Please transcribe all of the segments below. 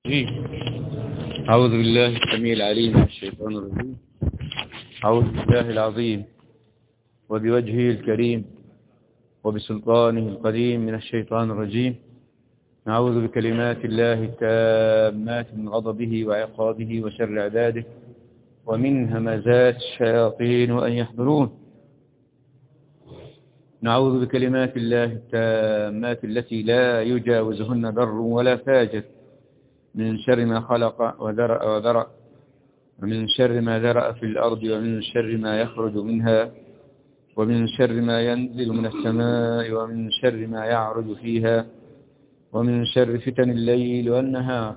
أعوذ بالله السميع العليم من الشيطان الرجيم. أعوذ بالله العظيم وبوجهه الكريم وبسلطانه القديم من الشيطان الرجيم. نعوذ بكلمات الله التامات من غضبه وعقابه وشر عباده ومن همزات الشياطين وأن يحضرون. نعوذ بكلمات الله التامات التي لا يجاوزهن بر ولا فاجر من شر ما خلق وذرأ ومن شر ما ذرأ في الأرض ومن شر ما يخرج منها ومن شر ما ينزل من السماء ومن شر ما يعرج فيها ومن شر فتن الليل والنهار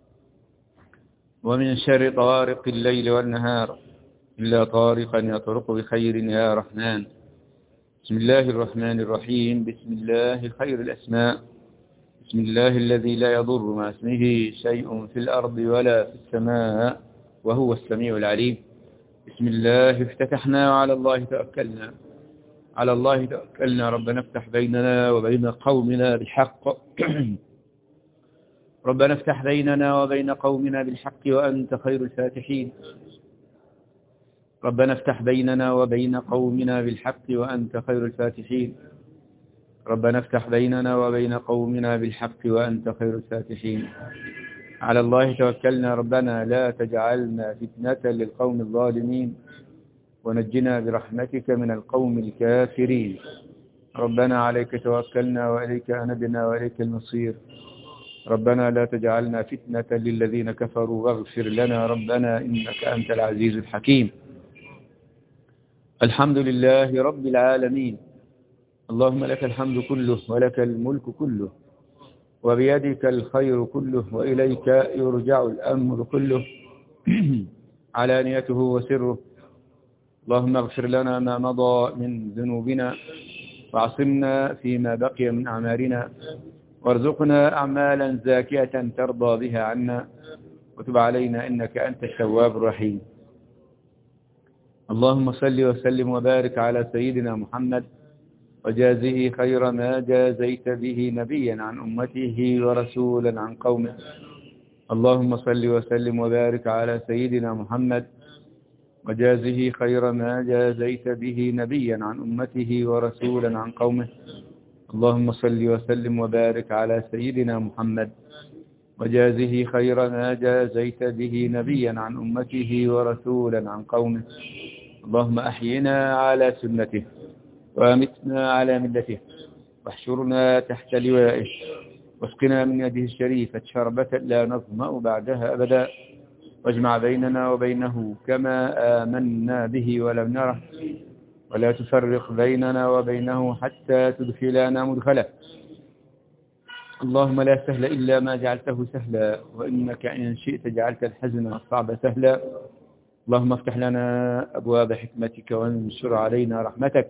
ومن شر طارق الليل والنهار إلا طارقا يطرق بخير يا رحمن. بسم الله الرحمن الرحيم. بسم الله خير الأسماء. بسم الله الذي لا يضر مع اسمه شيء في الأرض ولا في السماء وهو السميع العليم. بسم الله افتتحنا وعلى الله توكلنا. على الله توكلنا. ربنا افتح بيننا وبين قومنا بالحق. ربنا افتح بيننا وبين قومنا بالحق وأنت خير الفاتحين. ربنا افتح بيننا وبين قومنا بالحق وأنت خير الفاتحين. ربنا افتح بيننا وبين قومنا بالحق وأنت خير الفاتحين. على الله توكلنا. ربنا لا تجعلنا فتنة للقوم الظالمين ونجنا برحمتك من القوم الكافرين. ربنا عليك توكلنا وإليك أنبنا وإليك المصير. ربنا لا تجعلنا فتنة للذين كفروا واغفر لنا ربنا إنك أنت العزيز الحكيم. الحمد لله رب العالمين. اللهم لك الحمد كله ولك الملك كله وبيدك الخير كله وإليك يرجع الأمر كله علانيته وسره. اللهم اغفر لنا ما مضى من ذنوبنا وعصمنا فيما بقي من أعمالنا وارزقنا أعمالا زاكية ترضى بها عنا وتب علينا إنك أنت التواب الرحيم. اللهم صل وسلم وبارك على سيدنا محمد وجازه خير ما جازيت به نبيا عن أمته ورسولا عن قومه. اللهم صل وسلم وبارك على سيدنا محمد وجازه خير ما جازيت به نبيا عن أمته ورسولا عن قومه. اللهم صل وسلم وبارك على سيدنا محمد وجازه خير ما جازيت به نبيا عن أمته ورسولا عن قومه. اللهم أحينا على سنته وامتنا على ملته واحشرنا تحت لوائه واسقنا من يده الشريفة شربة لا نظمأ بعدها أبدا واجمع بيننا وبينه كما آمنا به ولم نره ولا تفرق بيننا وبينه حتى تدخلنا مدخله. اللهم لا سهل إلا ما جعلته سهلا وإنك إن شئت جعلت الحزن والصعب سهلا. اللهم افتح لنا أبواب حكمتك وانشر علينا رحمتك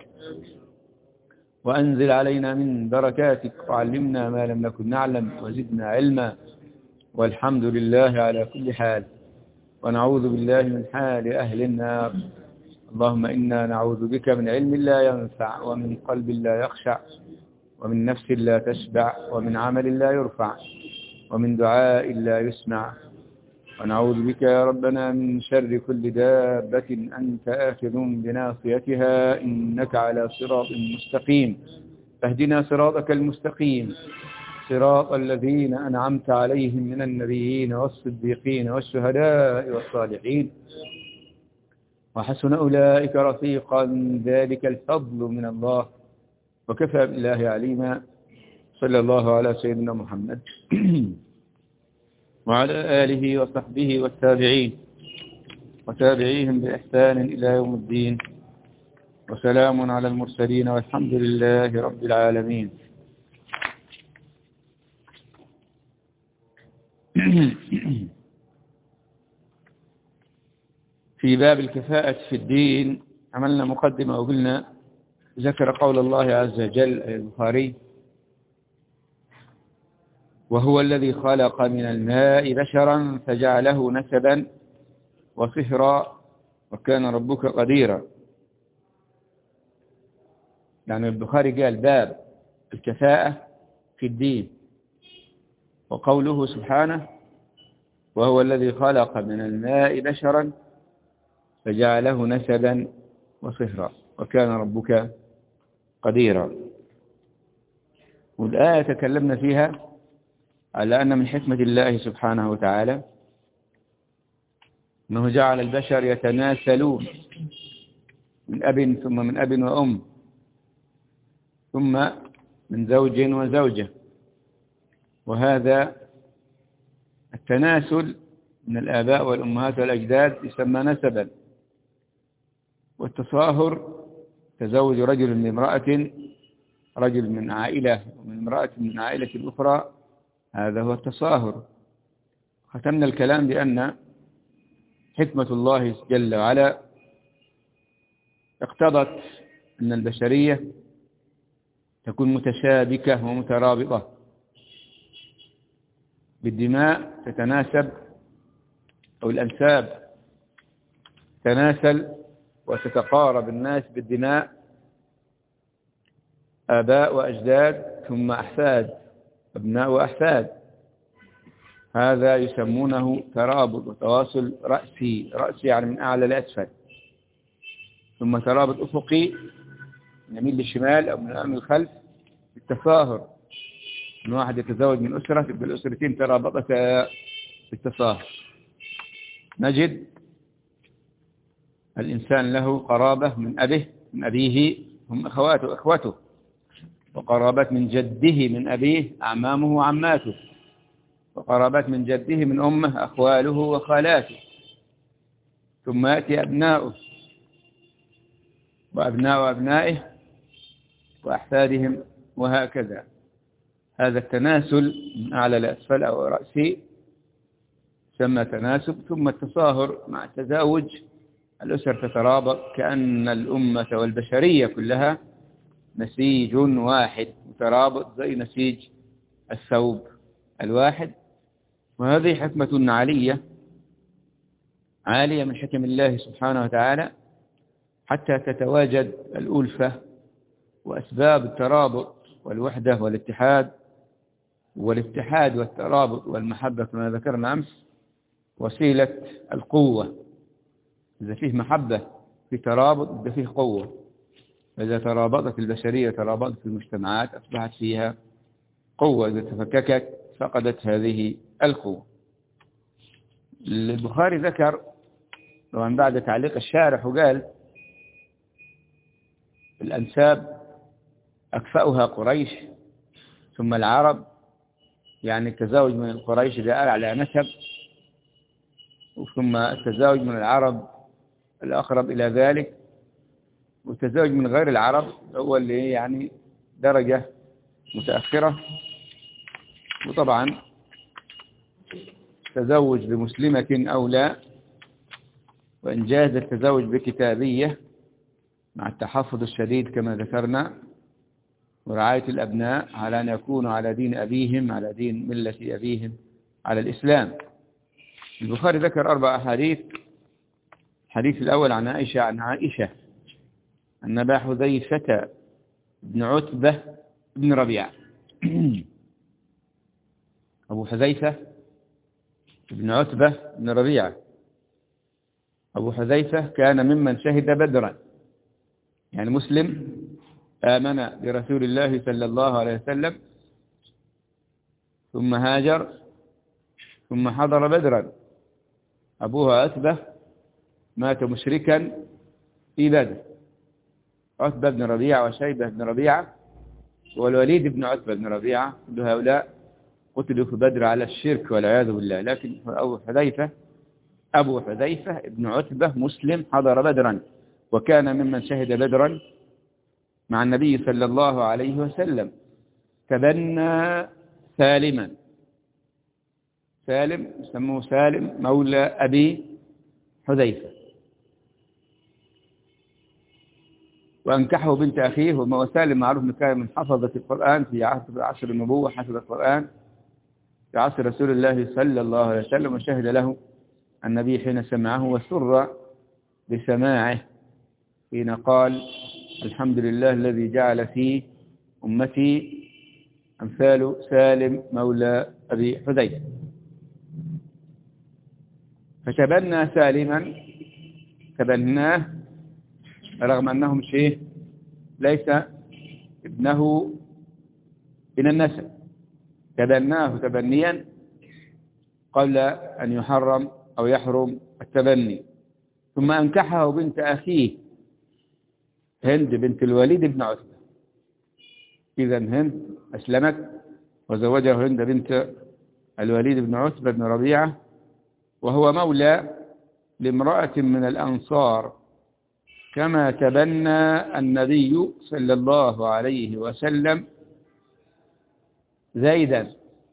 وأنزل علينا من بركاتك وعلمنا ما لم نكن نعلم وزدنا علما والحمد لله على كل حال ونعوذ بالله من حال أهل النار. اللهم إنا نعوذ بك من علم لا ينفع ومن قلب لا يخشع ومن نفس لا تشبع ومن عمل لا يرفع ومن دعاء لا يسمع. ونعوذ بك يا ربنا من شر كل دابة أنت آخذ بناصيتها إنك على صراط مستقيم. فاهدنا صراطك المستقيم صراط الذين أنعمت عليهم من النبيين والصديقين والشهداء والصالحين وحسن أولئك رفيقا. ذلك الفضل من الله وكفى بالله عليما. صلى الله على سيدنا محمد وعلى آله وصحبه والتابعين وتابعيهم بإحسان إلى يوم الدين وسلام على المرسلين والحمد لله رب العالمين. في باب الكفاءة في الدين عملنا مقدمة وقلنا ذكر قول الله عز وجل البخاري وهو الذي خلق من الماء بشرا فجعله نسبا وصهرا وكان ربك قديرا. يعني البخاري قال باب الكفاءة في الدين وقوله سبحانه وهو الذي خلق من الماء بشرا فجعله نسبا وصهرا وكان ربك قديرا. والآية تكلمنا فيها على أن من حكمة الله سبحانه وتعالى أنه جعل البشر يتناسلون من أب ثم من أب وأم ثم من زوج وزوجة، وهذا التناسل من الآباء والأمهات والأجداد يسمى نسبا. والتصاهر تزوج رجل من امرأة، رجل من عائلة ومن امرأة من عائلة أخرى، هذا هو التصاهر. ختمنا الكلام بأن حكمة الله جل وعلا اقتضت أن البشرية تكون متشابكة ومترابطة بالدماء، تتناسب أو الأنساب تناسل وتتقارب الناس بالدماء، آباء وأجداد ثم أحفاد، أبناء وأحفاد. هذا يسمونه ترابط وتواصل رأسي، رأسي يعني من أعلى لأسفل، ثم ترابط أفقي من يمين للشمال أو من الأمام للخلف بالتصاهر. من واحد يتزوج من أسرة تبقى الأسرتين ترابطتا بالتصاهر. نجد الإنسان له قرابة من أبيه من أبيه هم أخواته أخوته، وقرابات من جده من أبيه أعمامه وعماته، وقرابات من جده من أمه أخواله وخالاته، ثم يأتي أبناؤه وأبناء أبنائه وأحفادهم وهكذا. هذا التناسل من أعلى لأسفل أو رأسي يسمى تناسب. ثم التصاهر مع التزاوج، الأسر تترابط كأن الأمة والبشرية كلها نسيج واحد مترابط زي نسيج الثوب الواحد. وهذه حكمة عالية من حكم الله سبحانه وتعالى حتى تتواجد الألفة وأسباب الترابط والوحدة والاتحاد. والاتحاد والترابط والمحبة كما ذكرنا أمس وسيلة القوة. إذا فيه محبة في ترابط إذا فيه قوة. إذا ترابطت البشرية ترابطت المجتمعات أصبحت فيها قوة، إذا تفككت فقدت هذه القوة. البخاري ذكر طبعا بعد تعليق الشارح وقال الأنساب أكفأها قريش ثم العرب، يعني التزاوج من القريش ده أعلى نسب، ثم التزاوج من العرب الأقرب إلى ذلك، والتزاوج من غير العرب هو اللي يعني درجة متأخرة. وطبعا التزوج بمسلمة أولى، وإن جاز التزوج بكتابية مع التحفظ الشديد كما ذكرنا، ورعاية الأبناء على أن يكونوا على دين أبيهم، على دين ملة أبيهم، على الإسلام. البخاري ذكر 4 أحاديث. الحديث الأول عن عائشة أن أبا حذيفة بن عتبة بن ربيعة أبو حذيفة بن عتبة بن ربيعة أبو حذيفة كان ممن شهد بدرا، يعني مسلم آمن برسول الله صلى الله عليه وسلم ثم هاجر ثم حضر بدرا. أبوه عتبة مات مشركا في بدر، عتبة بن ربيعة وشيبة بن ربيعة والوليد بن عتبة بن ربيعة، كل هؤلاء قتلوا في بدر على الشرك والعياذ بالله. لكن أبو حذيفة بن عتبة مسلم حضر بدرا وكان ممن شهد بدرا مع النبي صلى الله عليه وسلم. تبنى سالما، سالم يسموه سالم مولى أبي حذيفة، وأنكحه بنت أخيه. وما سالم معروف أنه كان من حفظة القرآن في عصر النبوة، حفظ القرآن في عصر رسول الله صلى الله عليه وسلم، وشهد له النبي حين سمعه وسر بسماعه حين قال الحمد لله الذي جعل في أمتي أمثال سالم مولى أبي حذيفة. فتبنى سالما، تبناه رغم أنه شيء ليس ابنه من النسب، تبناه تبنيا قبل أن يحرم أو يحرم التبني. ثم أنكحه بنت أخيه هند بنت الوليد بن عتبة. إذا هند أسلمت وزوجه هند بنت الوليد بن عتبة بن ربيعة، وهو مولى لامرأة من الأنصار، كما تبنى النبي صلى الله عليه وسلم زيد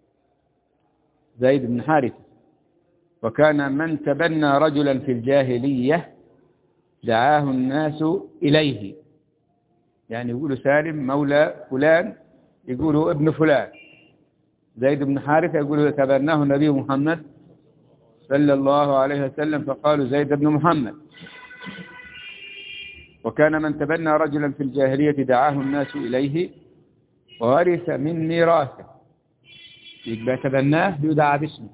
بن حارثة. وكان من تبنى رجلا في الجاهلية دعاه الناس إليه، يعني يقولوا سالم مولى فلان، يقولوا ابن فلان. زيد بن حارثة يقولوا تبناه النبي محمد صلى الله عليه وسلم فقالوا زيد بن محمد. وكان من تبنى رجلا في الجاهلية دعاه الناس إليه وورث من ميراثه، يبقى تبناه يدعى باسمه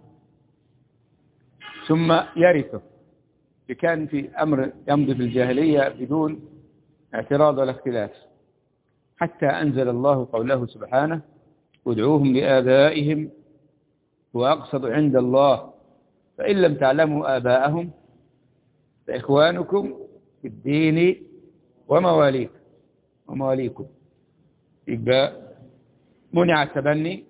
ثم يرثه. كان في أمر يمضي في الجاهلية بدون اعتراض ولا اختلاف، حتى أنزل الله قوله سبحانه: ادعوهم لآبائهم وأقسط عند الله فإن لم تعلموا آباءهم فإخوانكم في الدين ومواليكم. يبقى منع التبني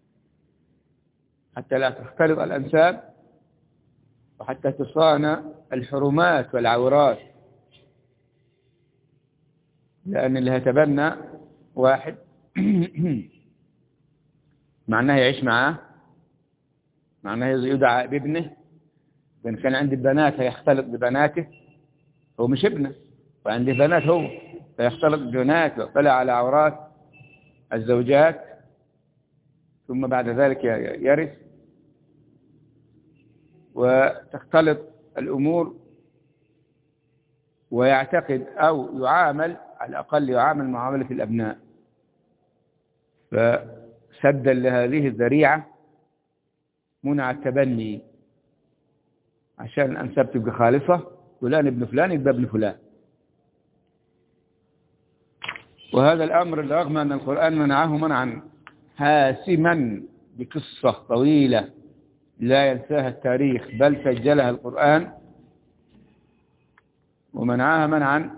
حتى لا تختلط الأنساب وحتى تصان الحرمات والعورات، لأن اللي هيتبنى واحد معناه يعيش معاه، معناه يدعى بابنه. إذا كان عندي بنات هيختلط ببناته، هو مش ابنه، وعندي بنات هو فيختلط ببنات ويطلع على عورات الزوجات، ثم بعد ذلك يرث وتختلط الأمور، ويعتقد أو يعامل على الأقل يعامل معاملة الأبناء. فسدا لهذه الذريعة منع التبني عشان الأنساب تبقى خالصة، فلان ابن فلان يبقى ابن فلان. وهذا الأمر رغم أن القرآن منعه منعا حاسما بقصة طويلة لا ينساها التاريخ، بل سجلها القرآن، ومنعها منعا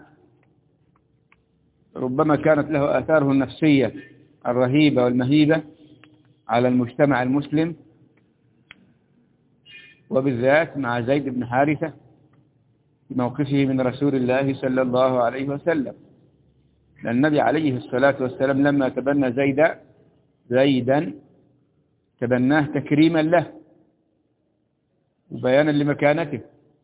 ربما كانت له آثاره النفسية الرهيبة والمهيبة على المجتمع المسلم، وبالذات مع زيد بن حارثة في موقفه من رسول الله صلى الله عليه وسلم. لأن النبي عليه الصلاة والسلام لما تبنى زيدا تبناه تكريما له وبيانا لمكانته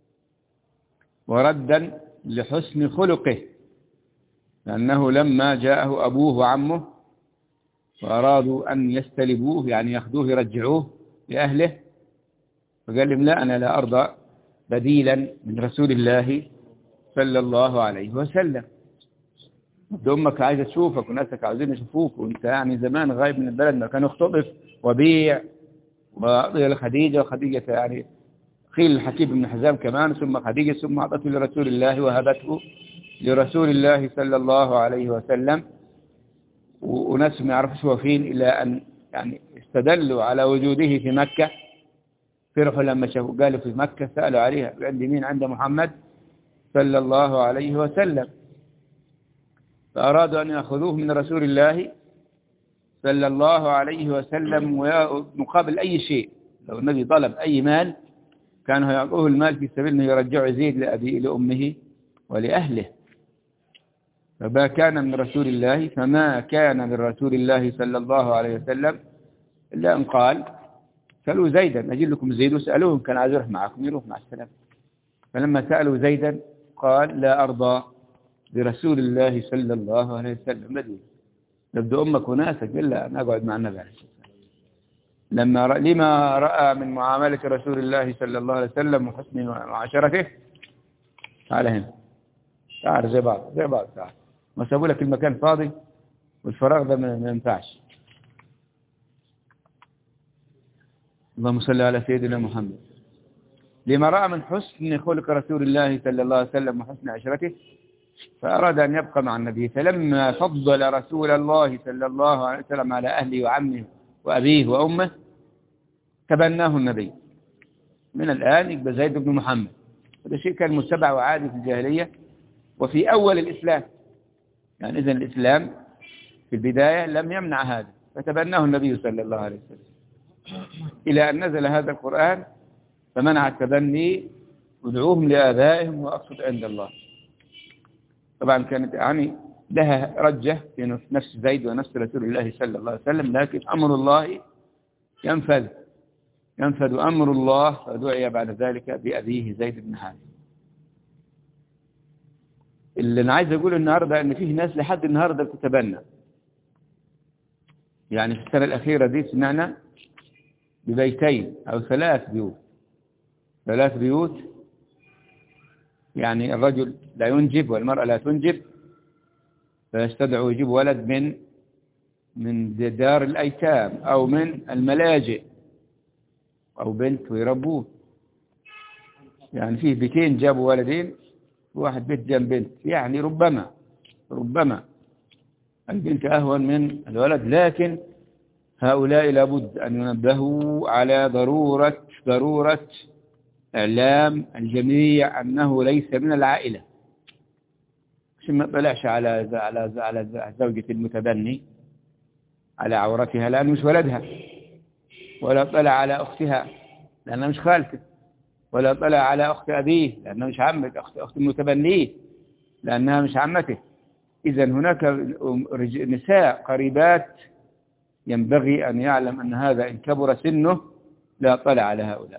وردا لحسن خلقه، لأنه لما جاءه أبوه وعمه وأرادوا أن يستلبوه يعني يأخذوه يرجعوه لأهله، فقال لهم: لا، أنا لا أرضى بديلا من رسول الله صلى الله عليه وسلم. أمك عايزة تشوفك وناسك عايزين يشوفوك، وانت يعني زمان غايب من البلد، ما كان اختطف وبيع وأعطي لخديجة، وخديجة يعني قيل الحكيم بن حزام كمان، ثم خديجة، ثم أعطته لرسول الله وهبته لرسول الله صلى الله عليه وسلم. وناس ما يعرفش هو فين، إلى أن يعني استدلوا على وجوده في مكة. فرحوا لما شافوا، قالوا في مكة سألوا عليها، عند مين؟ عند محمد صلى الله عليه وسلم. فأرادوا أن يأخذوه من رسول الله صلى الله عليه وسلم مقابل أي شيء. لو النبي طلب أي مال كانوا يعطوه المال في سبيل أنه يرجع يزيد لأبيه لأمه ولأهله. فما كان من رسول الله صلى الله عليه وسلم إلا أن قال: سألوا زيدا أجل لكم زيد، وسألوهم كان عايز يروح معكم، يروح مع السلام. فلما سألوا زيدا قال: لا أرضى برسول الله صلى الله عليه وسلم بديل. نبدأ أمك وناسك، إلا أن أقعد مع النبي عليه الصلاة والسلام. لما رأى من معاملة رسول الله صلى الله عليه وسلم وحسن معاشرته. تعال هنا، تعال زي بعض تعال. ما سابوا لك المكان فاضي، والفراغ ده ما ينفعش. اللهم صل على سيدنا محمد. لما رأى من حسن خلق رسول الله صلى الله عليه وسلم وحسن عشرته، فأراد أن يبقى مع النبي. فلما فضل رسول الله صلى الله عليه وسلم على أهله وعمه وأبيه وأمه تبناه النبي. من الآن يبقى زيد بن محمد. هذا شيء كان متبع وعادي في الجاهلية وفي أول الإسلام. يعني إذن الإسلام في البداية لم يمنع هذا، فتبناه النبي صلى الله عليه وسلم إلى أن نزل هذا القرآن فمنع التبني ودعوهم لآبائهم وأقصد عند الله. طبعا كانت يعني لها رجة في نفس زيد ونفس رسول الله صلى الله عليه وسلم، لكن أمر الله ينفذ أمر الله، فدعي بعد ذلك بأبيه زيد بن حارثة. اللي أنا عايز أقول النهاردة أن فيه ناس لحد النهاردة بتتبنى. يعني في السنة الأخيرة دي سمعنا ببيتين أو ثلاث بيوت، يعني الرجل لا ينجب والمرأة لا تنجب، فيستدعوا يجيب ولد من دار الأيتام أو من الملاجئ أو بنت ويربوه. يعني فيه بيتين جابوا ولدين، واحد بيت جنب بنت، يعني ربما البنت أهون من الولد. لكن هؤلاء لابد أن ينبهوا على ضرورة إعلام الجميع أنه ليس من العائلة، عشان ما طلعش على زوجة المتبني على عورتها لأنه مش ولدها، ولا طلع على أختها لأنها مش خالته، ولا طلع على أخت أبيه لأنها مش عمة، أخت المتبنيه لأنها مش عمته. إذا هناك نساء قريبات ينبغي أن يعلم أن هذا إن كبر سنه لا طلع على هؤلاء،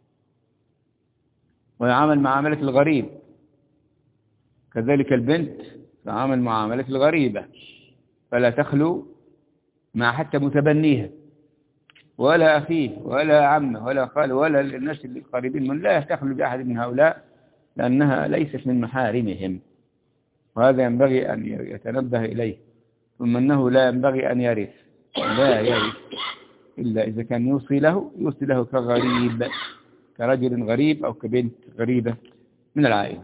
ويعامل معاملة الغريب. كذلك البنت تعامل معاملة الغريبة، فلا تخلو مع حتى متبنيها ولا أخيه ولا عمه ولا خاله ولا الناس القريبين من، لا تخلو بأحد من هؤلاء لأنها ليست من محارمهم، وهذا ينبغي أن يتنبه إليه. ثم أنه لا ينبغي أن يرث، لا يرث إلا إذا كان يوصي له كغريب، كرجل غريب أو كبنت غريبة من العائلة.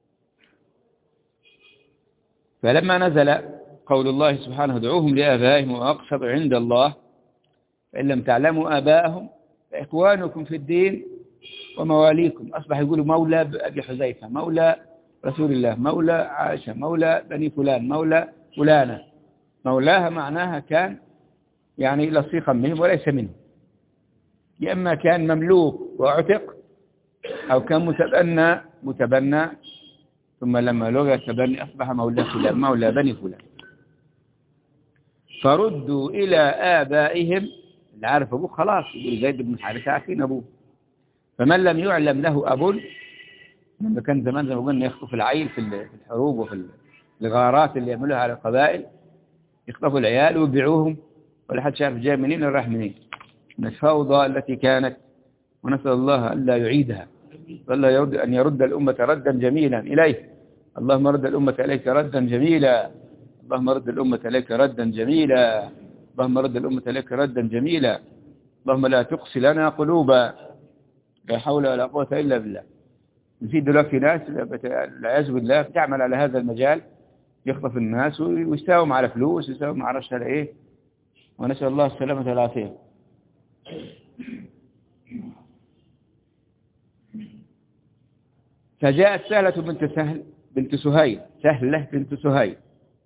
فلما نزل قول الله سبحانه ادعوهم لآبائهم وأقسط عند الله فإن لم تعلموا آباءهم فإخوانكم في الدين ومواليكم. أصبح يقولوا مولى أبي حذيفة، مولى رسول الله، مولى عائشة، مولى بني فلان، مولى فلانة. مولاها معناها كان يعني لصيقا منهم وليس منهم، يا إما كان مملوك وعتق أو كان متبنى ثم لما لغى التبني أصبح مولى فلان، مولى بني فلان. فردوا إلى آبائهم، اللي عارف أبوه خلاص يقول زيد بن حارثة عارفين أبوه. فمن لم يعلم له أب، لما كان زمان زي ما قلنا يخطف العيل في الحروب وفي الغارات اللي يعملوها على القبائل، يخطفوا العيال ويبيعوهم ولا حد شاف جاي منين ولا راح منين، من الفوضى التي كانت. ونسأل الله ألا يعيدها، ولا أن يرد الأمة ردا جميلا إليه. اللهم رد الأمة إليك ردا جميلا، اللهم رد الأمة إليك ردا جميلا، اللهم رد الأمة إليك ردا جميلا، اللهم لا تقسي لنا قلوبا. لا حول ولا قوة إلا بالله. في دلوقتي ناس والعياذ بالله بتعمل على هذا المجال، يخطف الناس ويساوم على فلوس، يساوم على رشا إيه، ونسأل الله السلامة والعافية. فجاءت سهلة بنت سهيل،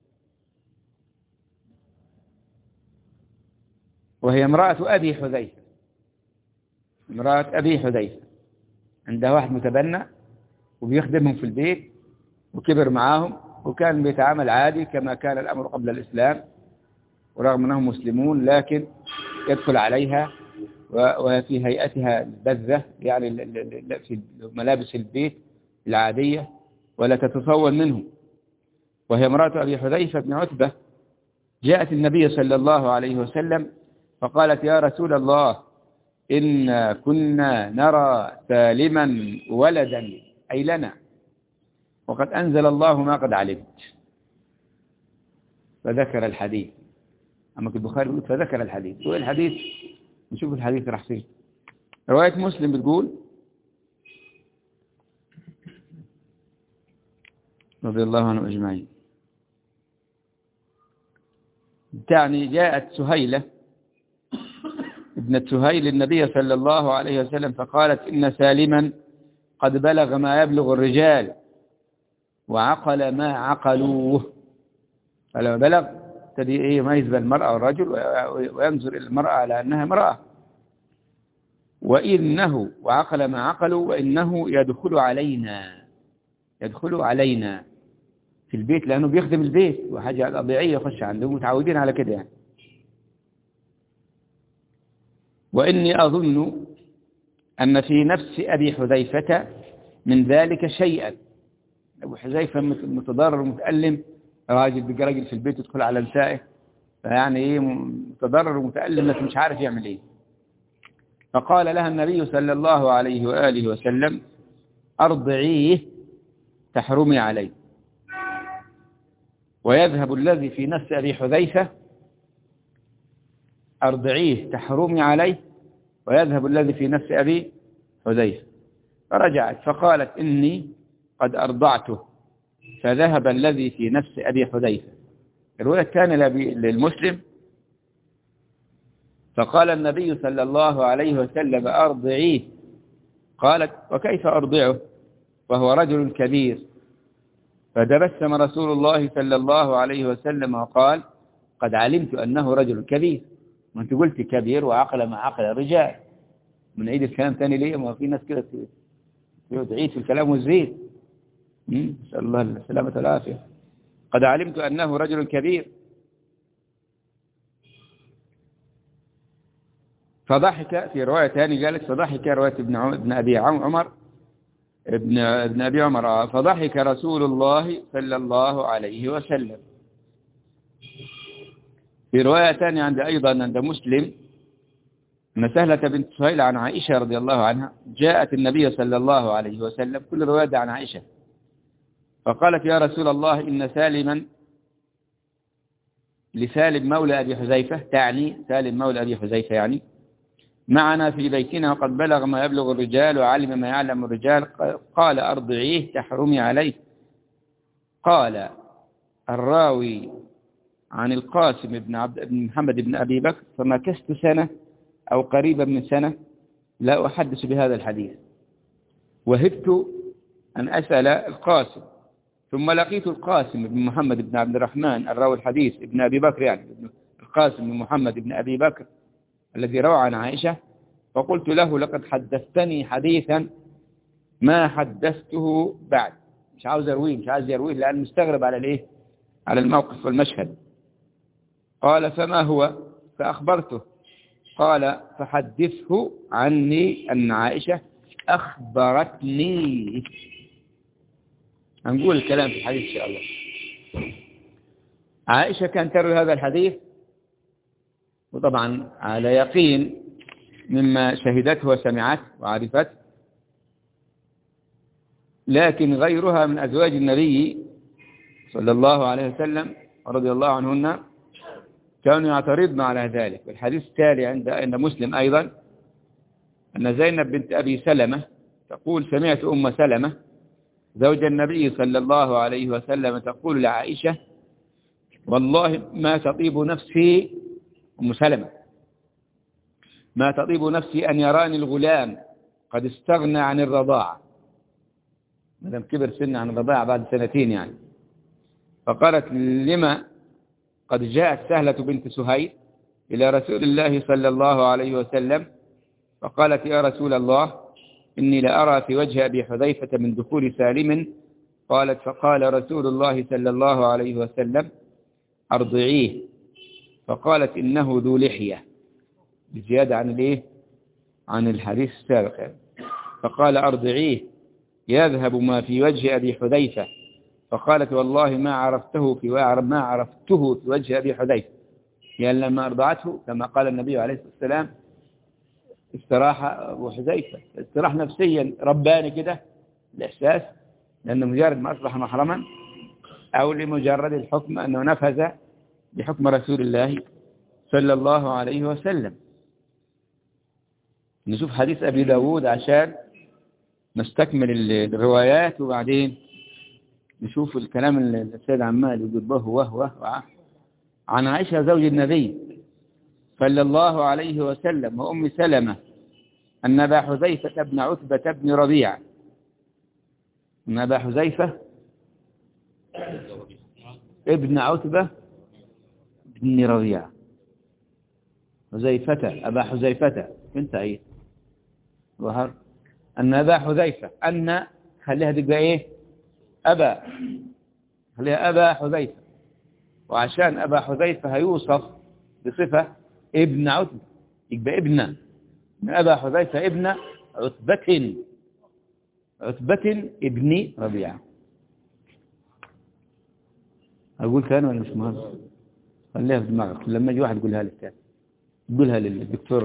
وهي امرأة أبي حذيفة، عندها واحد متبنى وبيخدمهم في البيت وكبر معاهم، وكان بيتعامل عادي كما كان الأمر قبل الإسلام، ورغم أنهم مسلمون لكن يدخل عليها وفي هيئتها البذة، يعني في ملابس البيت العادية، ولا تتصور منه. وهي امرأة أبي حذيفة بن عتبة. جاءت النبي صلى الله عليه وسلم فقالت يا رسول الله إن كنا نرى سالما ولدا أي لنا، وقد أنزل الله ما قد علمت. فذكر الحديث. أما في البخاري يقول فذكر الحديث. والحديث نشوف الحديث راح فيه. رواية مسلم بتقول رضي الله عنهم أجمعين. تعني جاءت سهيلة ابنة سهيل النبي صلى الله عليه وسلم فقالت إن سالما قد بلغ ما يبلغ الرجال وعقل ما عقلوه. فلما بلغ ابتدي يميز بين المرأة والرجل وينظر إلى المرأة على أنها امرأة. وإنه وعقل ما عقلوا وإنه يدخل علينا في البيت لأنه بيخدم البيت وحاجة طبيعية يخش عندهم متعودين على كده يعني. وإني أظن أن في نفس أبي حذيفة من ذلك شيئا. أبو حذيفة متضرر متألم، راجل بيجي راجل في البيت يدخل على نسائه، فيعني متضرر ومتألم لكن مش عارف يعمل إيه. فقال لها النبي صلى الله عليه وآله وسلم أرضعيه تحرمي عليه، ويذهب الذي في نفس أبي حذيفة. أرضعيه تحرمي عليه ويذهب الذي في نفس أبي حذيفة. فرجعت فقالت إني قد أرضعته فذهب الذي في نفس أبي حذيفة. الرواية الثانية للمسلم فقال النبي صلى الله عليه وسلم أرضعيه. قالت وكيف أرضعه وهو رجل كبير؟ فتبسم رسول الله صلى الله عليه وسلم وقال قد علمت أنه رجل كبير. وانت قلت كبير وعقل ما عقل الرجال، من عيد الكلام ثاني ليه؟ ما في ناس كده تعيد في الكلام والزيد. نسأل الله السلامة والعافية. قد علمت أنه رجل كبير. فضحك في رواية ثانية قالت فضحك رواية ابن أبي عمر ابن أبي عمر فضحك رسول الله صلى الله عليه وسلم. في رواية ثانية عند مسلم أن سهلة بنت سهيل عن عائشة رضي الله عنها جاءت النبي صلى الله عليه وسلم، كل رواية عن عائشة، فقالت يا رسول الله إن سالما لسالم مولى أبي حذيفة، تعني سالم مولى أبي حذيفة يعني، معنا في بيتنا وقد بلغ ما يبلغ الرجال وعلم ما يعلم الرجال. قال أرضعيه تحرمي عليه. قال الراوي عن القاسم بن محمد بن أبي بكر فمكثت سنة أو قريبا من سنة لا أحدث بهذا الحديث، وهبت أن أسأل القاسم، ثم لقيت القاسم بن محمد بن عبد الرحمن الراوي الحديث ابن أبي بكر، يعني القاسم بن محمد بن أبي بكر الذي روى عن عائشة، فقلت له لقد حدثتني حديثا ما حدثته بعد. مش عاوز يرويه لأن مستغرب على الايه، على الموقف والمشهد. قال فما هو؟ فأخبرته. قال فحدثه عني أن عائشة أخبرتني. هنقول الكلام في الحديث إن شاء الله. عائشة كانت تروي هذا الحديث، وطبعا على يقين مما شهدته وسمعته وعرفته، لكن غيرها من أزواج النبي صلى الله عليه وسلم رضي الله عنهن كانوا يعترضن على ذلك. والحديث التالي عند مسلم أيضا أن زينب بنت أبي سلمة تقول سمعت أم سلمة زوج النبي صلى الله عليه وسلم تقول لعائشة والله ما تطيب نفسي، أم سلمة ما تطيب نفسي أن يراني الغلام قد استغنى عن الرضاعة، مدام كبر سن عن الرضاعة بعد سنتين يعني. فقالت لما؟ قد جاءت سهلة بنت سهيل إلى رسول الله صلى الله عليه وسلم فقالت يا رسول الله إني لأرى في وجه أبي حذيفة من دخول سالم. قالت فقال رسول الله صلى الله عليه وسلم أرضعيه. فقالت إنه ذو لحية، بزيادة عن الحديث السابق. فقال أرضعيه يذهب ما في وجه أبي حذيفة. فقالت والله ما عرفته في وجه أبي حذيفة، يعني لما أرضعته كما قال النبي عليه الصلاة والسلام استراح أبو حذيفة استراح نفسيا رباني كده الإحساس، لأنه مجرد ما أصبح محرما أو لمجرد الحكم أنه نفذ بحكم رسول الله صلى الله عليه وسلم. نشوف حديث أبي داود عشان نستكمل الروايات وبعدين نشوف الكلام اللي السيد عمال يقول به وه عن عائشة زوج النبي صلى الله عليه وسلم وأم سلمة أن أبا حذيفة بن عتبة بن ربيعة، أن أبا حذيفة ابن عتبة بن ربيعة، حذيفة أبا حذيفة انت ايه ظهر أن أبا حذيفة، أن خليها تبقى إيه أبا، خليها أبا حذيفة، وعشان أبا حذيفة هيوصف بصفة ابن عتبة يبقى ابن من أبا حذيفة ابن عتبة ابن ربيعة. أقول كان ولا مش مهم؟ خليها في دماغك لما يجي واحد يقولها لك، يقولها للدكتور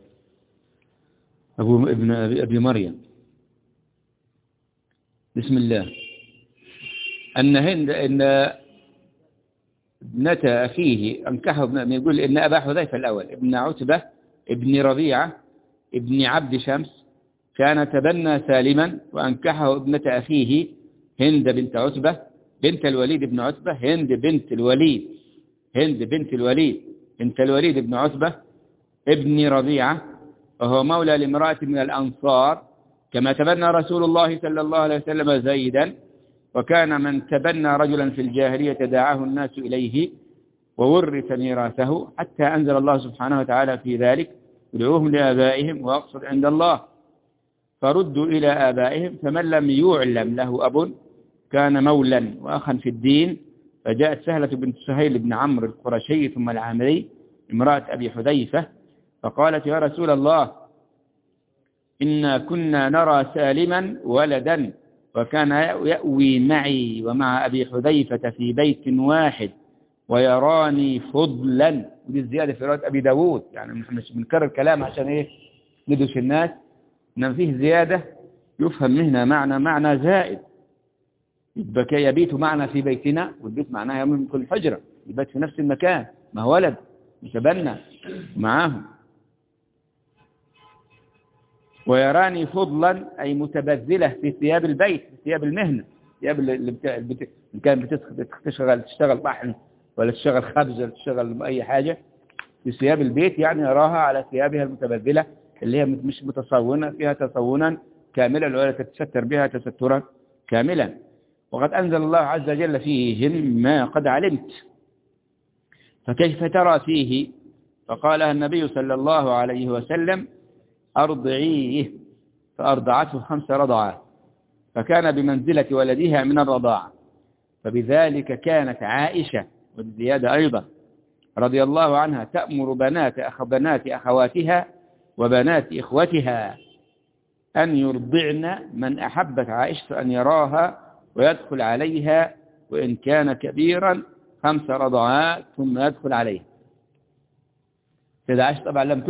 ابن أبي مريم. بسم الله. أن هند إن ابنة أخيه أنكحه، يقول إن أبا حذيفة الأول ابن عتبة ابن ربيعة ابن عبد شمس كان تبنى سالما، وأنكحه ابنة أخيه هند بنت عتبة بنت الوليد بن عتبة، هند بنت الوليد بن عتبة ابن ربيعة، وهو مولى لامرأة من الأنصار، كما تبنى رسول الله صلى الله عليه وسلم زيدا، وكان من تبنى رجلا في الجاهلية دعاه الناس إليه وورث ميراثه، حتى أنزل الله سبحانه وتعالى في ذلك ادعوهم لآبائهم وأقصد عند الله، فردوا إلى آبائهم، فمن لم يعلم له أب كان مولا وأخا في الدين. فجاءت سهلة بنت سهيل بن عمرو القرشي ثم العامري امرأة أبي حذيفة فقالت يا رسول الله إنا كنا نرى سالما ولدا، وكان يأوي معي ومع أبي حذيفة في بيت واحد ويراني فضلا. ودي الزيادة في رواية أبي داود، يعني مش بنكرر كلام عشان إيه ندوش الناس، إنما فيه زيادة يفهم منها معنى زائد. يبقى يبيت معنا في بيتنا، والبيت معناها يوم كل حجرة، يبات في نفس المكان، ما هو ولد يتبنى معاهم. ويراني فضلا أي متبذلة في ثياب البيت، في ثياب المهنة، ثياب اللي كانت تشتغل طحن ولا تشتغل خبز ولا تشتغل أي حاجة في ثياب البيت، يعني يراها على ثيابها المتبذلة اللي هي مش متصونة فيها تصونا كاملا ولا تتستر بها تسترا كاملا. وقد أنزل الله عز وجل فيهم ما قد علمت فكيف ترى فيه؟ فقالها النبي صلى الله عليه وسلم أرضعيه، فأرضعته 5 رضعات، فكان بمنزلة ولدها من الرضاعة. فبذلك كانت عائشة والزيادة أيضا رضي الله عنها تأمر بنات أخواتها وبنات إخوتها أن يرضعن من أحبت عائشة أن يراها ويدخل عليها، وإن كان كبيرا 5 رضعات ثم يدخل عليها. سيدة عائشة طبعا لم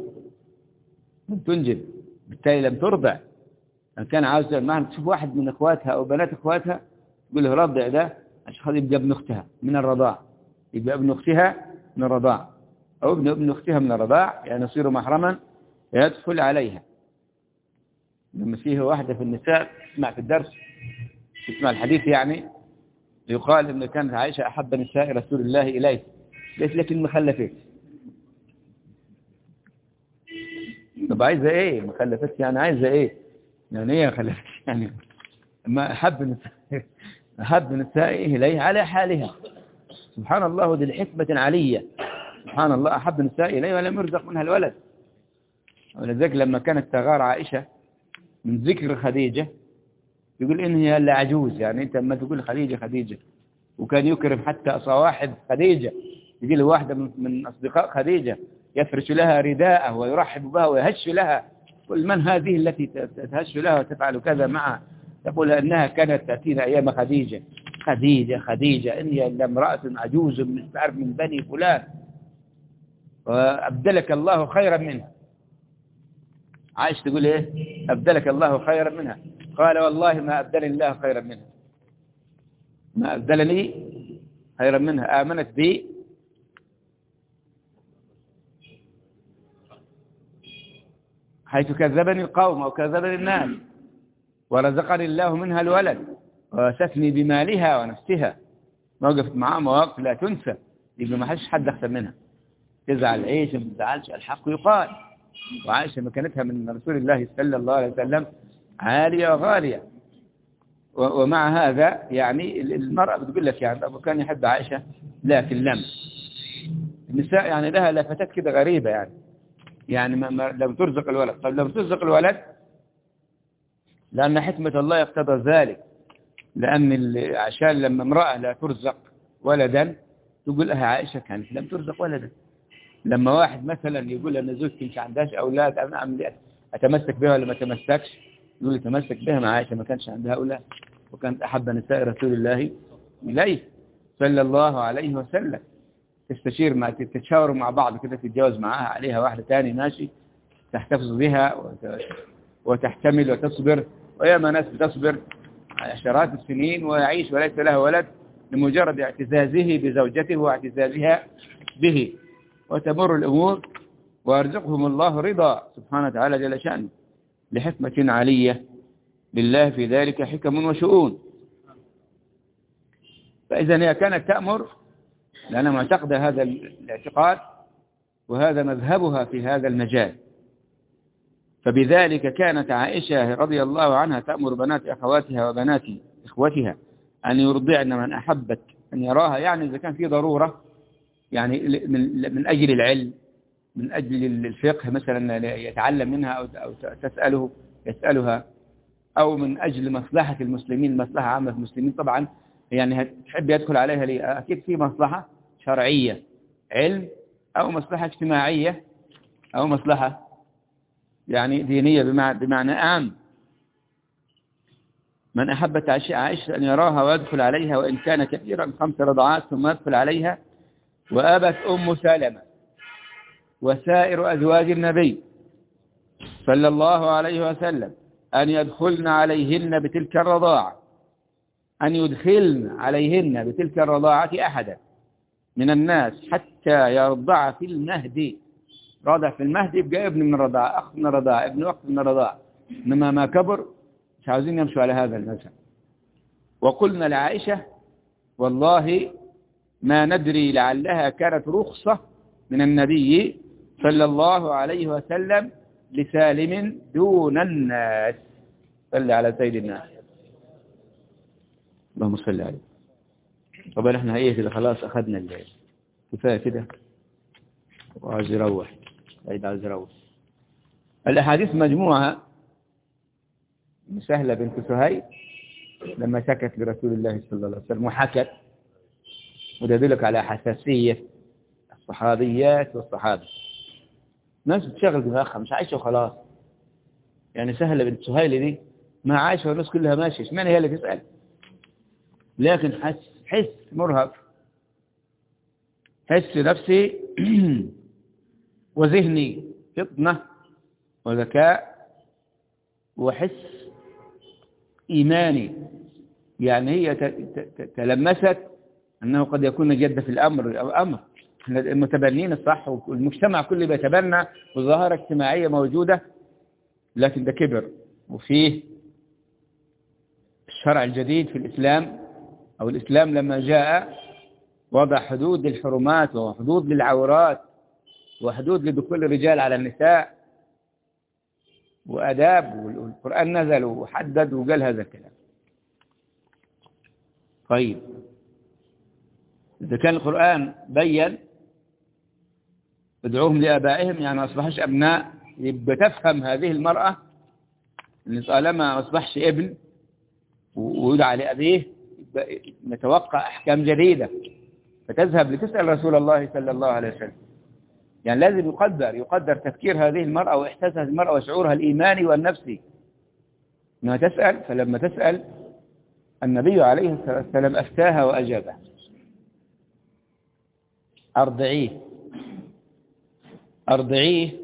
تنجب، بالتالي لم ترضع. أن كان عاوز معها تشوف واحد من إخواتها أو بنات إخواتها تقول له رضع ده عشان خاطر يبقى ابن أختها من الرضاع، يبقى ابن أختها من الرضاع أو ابن أختها من الرضاع، يعني يصير محرما يدخل عليها. لما فيه واحدة في النساء تسمع في الدرس تسمع الحديث، يعني يقال إن كانت عائشة أحب نساء رسول الله إليه ليش لكن مخلفات. طب عايزة إيه مخلفات؟ يعني عايزة إيه يعني إيه مخلفات؟ يعني ما أحب نسائه إليه على حالها. سبحان الله، ودي الحكمة علية. سبحان الله، أحب نسائه إليه ولم يرزق منها الولد. ولذلك لما كانت تغار عائشة من ذكر خديجة يقول إن هي إلا عجوز، يعني أنت لما تقول خديجة، وكان يكرم حتى صواحب خديجة، يجي له واحدة من أصدقاء خديجة يفرش لها رداءه ويرحب بها ويهش لها، قل من هذه التي تهش لها وتفعل كذا معها؟ تقول أنها كانت تأتينا أيام خديجة إني إلا امرأة عجوز من بني فلان وأبدلك الله خيرا منها. عائشة تقول إيه؟ أبدلك الله خيرا منها. قال والله ما أبدلني الله خيرا منها، ما أبدلني خيرا منها، آمنت بي حيث كذبني القوم أو كذبني الناس، ورزقني الله منها الولد، وستني بمالها ونفسها، وقفت معاه مواقف لا تنسى، يبقى ما حدش حد أحسن منها. تزعل عيش ما تزعلش، الحق يقال. وعائشة مكانتها من رسول الله صلى الله عليه وسلم عالية وغالية. ومع هذا يعني المرأة بتقول لك يعني أبو كان يحب عائشة لكن لم. النساء يعني لها لفتات كده غريبة يعني لم ترزق الولد. طب لم ترزق الولد لأن حكمة الله يقتضى ذلك، لأن عشان لما امرأة لا ترزق ولدا تقول لها عائشة كانت لم ترزق ولدا. لما واحد مثلا يقول أن زوجتي مش عندهاش أولاد أنا أعمل إيه؟ أتمسك بها ولا ما أتمسكش؟ يقول لي تمسك بها. مع عائشة ما كانش عندها أولاد، وكانت أحب نساء رسول الله إليه صلى الله عليه وسلم. تتشاوروا مع بعض كده، تتجاوز معاها عليها واحدة تاني ماشي، تحتفظ بها وتحتمل وتصبر. وياما ناس بتصبر عشرات السنين ويعيش وليس له ولد لمجرد اعتزازه بزوجته واعتزازها به، وتمر الأمور ويرزقهم الله رضا سبحانه وتعالى جل شأنه لحكمة عالية. لله في ذلك حكم وشؤون. فإذا هي كانت تأمر لأن معتقد هذا الاعتقاد وهذا مذهبها في هذا المجال. فبذلك كانت عائشة رضي الله عنها تأمر بنات أخواتها وبنات إخوتها أن يرضعن من أحبت أن يراها، يعني إذا كان في ضرورة يعني من أجل العلم، من أجل الفقه مثلا يتعلم منها أو يسألها، أو من أجل مصلحة المسلمين، مصلحة عامة في المسلمين طبعا، يعني تحب يدخل عليها ليه؟ أكيد في مصلحة شرعية علم، أو مصلحة اجتماعية، أو مصلحة يعني دينية بمعنى عام. من أحبت عائشة أن يراها ويدخل عليها وإن كان كثيرا 5 رضعات ثم يدخل عليها. وأبت أم سلمة وسائر أزواج النبي صلى الله عليه وسلم أن يدخلن عليهن بتلك الرضاعة، أن يدخلن عليهن بتلك الرضاعة أحدا من الناس حتى يرضع في المهد. رضع في المهد يبقى ابن من الرضاعة، أخ من الرضاعة، ابن أخت من الرضاعة، إنما ما كبر مش عاوزين يمشوا على هذا المذهب. وقلنا لعائشة والله ما ندري لعلها كانت رخصة من النبي صلى الله عليه وسلم لسالم دون الناس. صلى على سيد الناس اللهم صل عليه. طبعا احنا ايه كده خلاص اخذنا الليل كفايه كده وعايز يروح. عايز يروح. الاحاديث مجموعه. سهله بنت سهيل لما شكت لرسول الله صلى الله عليه وسلم وحكت، وده يدلك على حساسيه الصحابيات والصحابه. ناس بتشغل دماغها مش عايشه وخلاص. يعني سهله بنت سهيل دي ما عايشه والناس كلها ماشيه، اشمعنى هي اللي تسال؟ لكن حس مرهق، حس نفسي وذهني، فطنة وذكاء وحس إيماني. يعني هي تلمست أنه قد يكون جد في الأمر أو أمر. المتبنين الصح والمجتمع كله بيتبنى وظاهرة اجتماعية موجودة، لكن ده كبر. وفيه الشرع الجديد في الإسلام، أو الإسلام لما جاء وضع حدود للحرمات وحدود للعورات وحدود لدخول الرجال على النساء وأداب، والقرآن نزل وحدد وقال هذا الكلام. طيب إذا كان القرآن بيّن ادعوهم لآبائهم يعني ما أصبحش أبناء، يبقى تفهم هذه المرأة أن طالما ما أصبحش ابن ويدعى لأبيه نتوقع أحكام جديدة، فتذهب لتسأل رسول الله صلى الله عليه وسلم. يعني لازم يقدر تفكير هذه المرأة وإحساس هذه المرأة وشعورها الإيماني والنفسي أنها تسأل. فلما تسأل النبي عليه الصلاة والسلام أفتاها وأجابها. أرضعيه.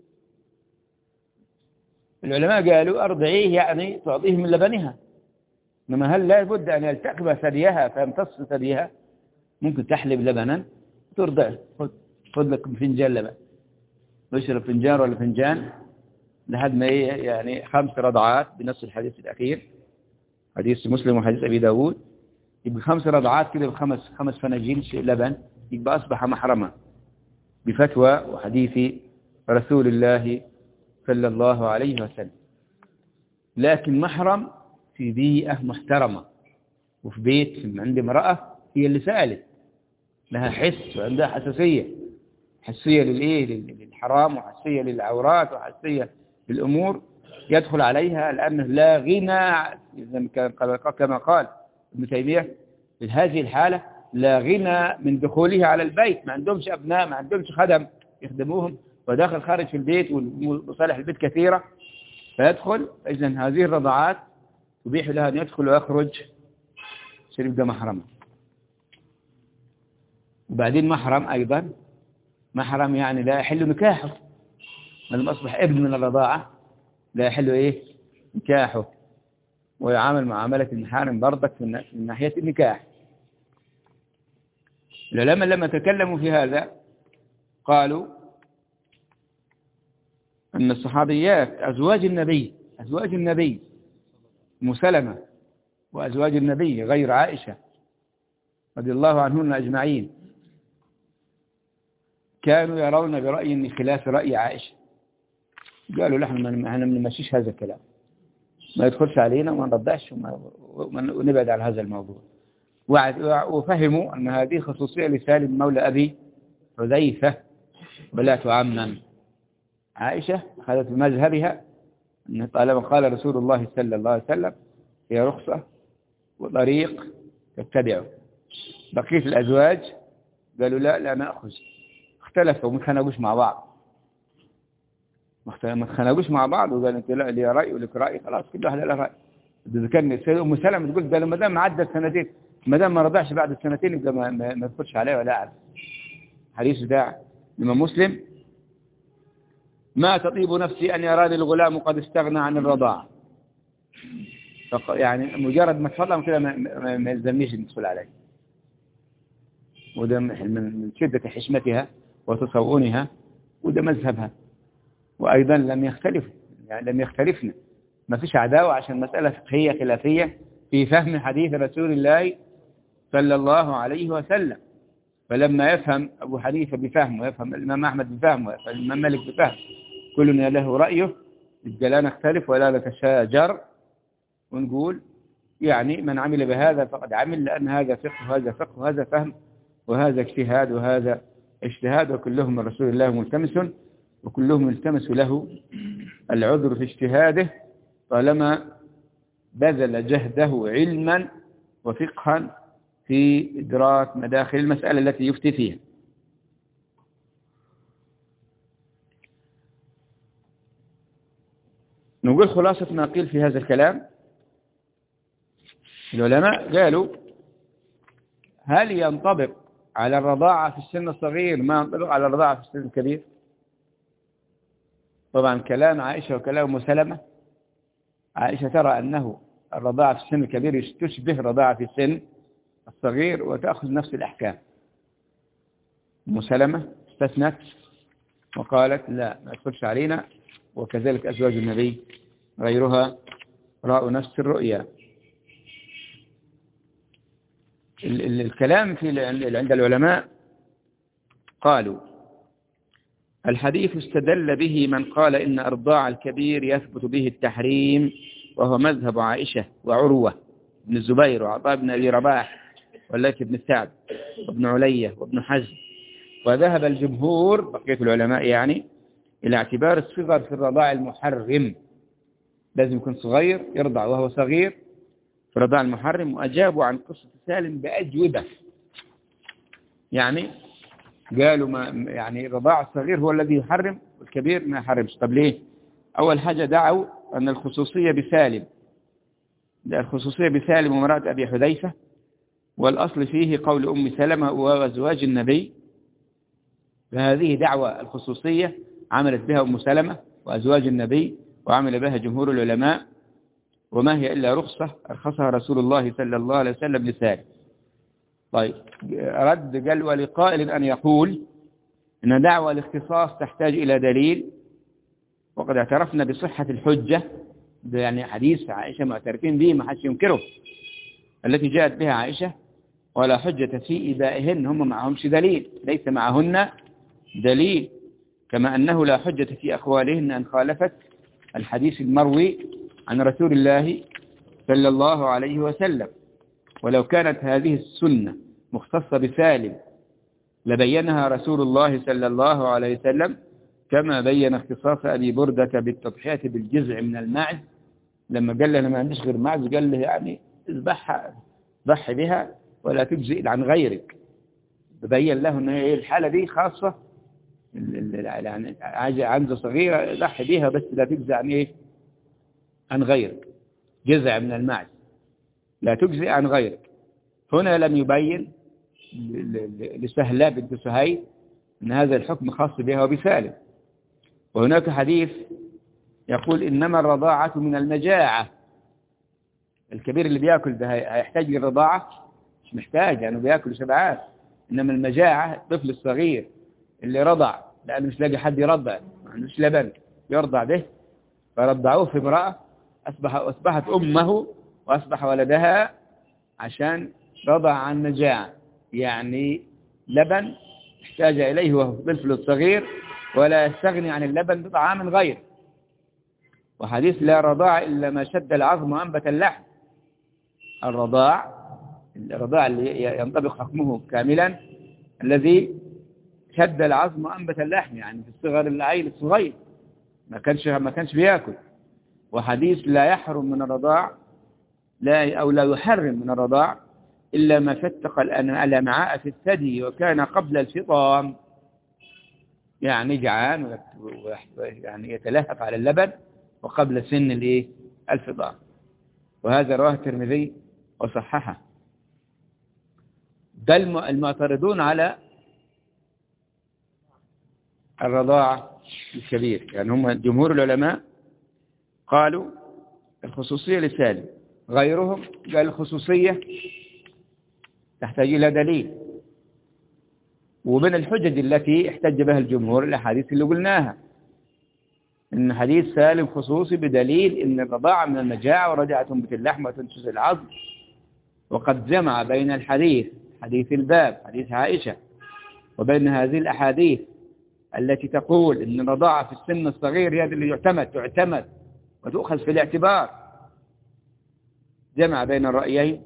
العلماء قالوا أرضعيه يعني تعطيه من لبنها، إنما هل لا بد أن يلتقم ثديها فيمتص ثديها؟ ممكن تحلب لبنا ترضعه. خذ لك فنجان لبن، اشرب فنجان ولا فنجان لحد ما يعني 5 رضعات بنص الحديث الأخير حديث مسلم وحديث أبي داود، يبقى 5 رضعات كده خمس فناجين لبن، يبقى أصبح محرما بفتوى وحديث رسول الله صلى الله عليه وسلم. لكن محرم في بيئة محترمة، وفي بيت عند امرأة هي اللي سألت، لها حس وعندها حسية للحرام، وحسية للعورات، وحسية للأمور، يدخل عليها لأنه لا غنى كما قال ابن تيمية في هذه الحالة، لا غنى من دخوله على البيت، ما عندهمش أبناء، ما عندهمش خدم يخدموهم، وداخل خارج في البيت، ومصالح البيت كثيرة، فيدخل. إذن هذه الرضاعات تبيح لها أن يدخل ويخرج، شريف ده محرم. وبعدين محرم أيضا، محرم يعني لا يحل نكاحه، لما أصبح ابن من الرضاعة لا يحل نكاحه، ويعامل معاملة المحارم برضك من ناحية النكاح. العلماء لما تكلموا في هذا قالوا أن الصحابيات أزواج النبي مسلمة، وأزواج النبي غير عائشة رضي الله عنهن أجمعين، كانوا يرون برأي خلاف رأي عائشة. قالوا نحن ما نمشيش هذا الكلام، ما يدخلش علينا وما نرضعش ونبعد عن هذا الموضوع. وفهموا أن هذه خصوصية لسالم مولى أبي حذيفة ولا تعمم. عائشة أخذت بمذهبها أن طالما قال رسول الله صلى الله عليه وسلم هي رخصة وطريق تتبعه. بقية الأزواج قالوا لا نأخذ، اختلفوا وما تخانقوش مع بعض، وقالوا انت لا لي رأي ولك رأي، خلاص كل واحد له رأي. إذا كان أم سلمة تقول ده ما دام عدت سنتين، ما دام ما رضعش بعد السنتين يبقى ما تدخلش عليه ولا أعلم. حديث داع الإمام مسلم: ما تطيب نفسي أن يراني الغلام قد استغنى عن الرضاعة. يعني مجرد ما تفضل كده ما يلزمنيش ندخل عليه. وده من شدة حشمتها وتصونها، وده مذهبها. وأيضا لم يختلفنا، ما فيش عداوة عشان مسألة فقهية خلافية في فهم حديث رسول الله صلى الله عليه وسلم. فلما يفهم أبو حنيفة بفهم، ويفهم الإمام أحمد بفهم، ويفهم الإمام مالك بفهم، كلنا له رأيه، لا نختلف ولا نتشاجر، ونقول يعني من عمل بهذا فقد عمل، لأن هذا فقه وهذا فقه وهذا فهم وهذا اجتهاد وهذا اجتهاد، وكلهم من رسول الله ملتمس، وكلهم يلتمس له العذر في اجتهاده طالما بذل جهده علما وفقها في إدراك مداخل المسألة التي يفتي فيها. نقول خلاصة ما قيل في هذا الكلام. العلماء قالوا هل ينطبق على الرضاعة في السن الصغير ما ينطبق على الرضاعة في السن الكبير؟ طبعا كلام عائشة وكلام سلمة، عائشة ترى أنه الرضاعة في السن الكبير تشبه رضاعة في السن الصغير وتأخذ نفس الأحكام. سلمة استثنت وقالت لا ما تدخلش علينا، وكذلك أزواج النبي غيرها رأوا نفس الرؤيا. الكلام عند العلماء قالوا الحديث استدل به من قال إن أرضاع الكبير يثبت به التحريم، وهو مذهب عائشة وعروة بن الزبير وعطاء بن أبي رباح والليث بن سعد وابن علية وابن حزم. وذهب الجمهور بقية العلماء يعني إلى اعتبار الصغر في الرضاع المحرم، لازم يكون صغير يرضع وهو صغير في الرضاع المحرم. وأجابوا عن قصة سالم بأجوبة، يعني قالوا يعني الرضاع الصغير هو الذي يحرم والكبير ما يحرمش. طب ليه؟ أول حاجة دعوا أن الخصوصية بسالم ومرأة أبي حذيفة، والأصل فيه قول أم سلمة وأزواج النبي، فهذه دعوة الخصوصية عملت بها أم سلمة وأزواج النبي، وعمل بها جمهور العلماء، وما هي إلا رخصة أرخصها رسول الله صلى الله عليه وسلم لسالم. طيب رد قال ولقائل أن يقول إن دعوة الاختصاص تحتاج إلى دليل، وقد اعترفنا بصحة الحجة ده يعني حديث عائشة معترفين به ما حدش ينكره، التي جاءت بها عائشة، ولا حجة في إبائهن، هم معهمش دليل، ليس معهن دليل، كما أنه لا حجة في أقوالهن أن خالفت الحديث المروي عن رسول الله صلى الله عليه وسلم. ولو كانت هذه السنة مختصة بسالم لبينها رسول الله صلى الله عليه وسلم، كما بين اختصاص أبي بردة بالتضحية بالجزع من الماعز، لما قال له أنا ما عنديش غير معز، قال له يعني اذبحها، ضحي بها ولا تجزئ عن غيرك، ببين له أن الحالة دي خاصة، يعني عنزة صغيرة ضحي بها بس لا تجزئ عن إيه؟ عن غيرك، جزع من الماعز لا تجزئ عن غيرك. هنا لم يبين لسهلة بنت سهيل أن هذا الحكم خاص بها وبسالم. وهناك حديث يقول إنما الرضاعة من المجاعة، الكبير اللي بيأكل ده هيحتاج للرضاعة؟ مش محتاج، يعني بيأكل شبعان. إنما المجاعة الطفل الصغير اللي رضع لأنه مش لاقي حد يرضع، ما عندوش لبن يرضع به، فرضعوه في امرأة أصبحت أمه وأصبح ولدها عشان رضع عن مجاعة، يعني لبن احتاج إليه وهو الطفل الصغير، ولا يستغني عن اللبن بطعام غير. وحديث لا رضاع إلا ما شد العظم وأنبت اللحم، الرضاع اللي ينطبق حكمه كاملا الذي شد العظم وأنبت اللحم، يعني في الصغر العيل الصغير ما كانش بياكل. وحديث لا يحرم من الرضاع لا يحرم من الرضاع إلا ما فتق الأمعاء في الثدي وكان قبل الفطام، يعني جعان يعني يتلهف على اللبن وقبل سن الفطام. وهذا رواه الترمذي وصححه. ده المعترضون على الرضاعة الكبير، يعني هم جمهور العلماء قالوا الخصوصية لسالم، غيرهم قال الخصوصية تحتاج إلى دليل. ومن الحجج التي احتج بها الجمهور الأحاديث اللي قلناها، إن حديث سالم خصوصي بدليل إن الرضاعة من المجاعة ورجعة تنبت اللحم وتنشز العظم. وقد جمع بين حديث الباب حديث عائشة وبين هذه الأحاديث التي تقول إن الرضاعة في السن الصغير هي اللي تعتمد وتؤخذ في الاعتبار، جمع بين الرأيين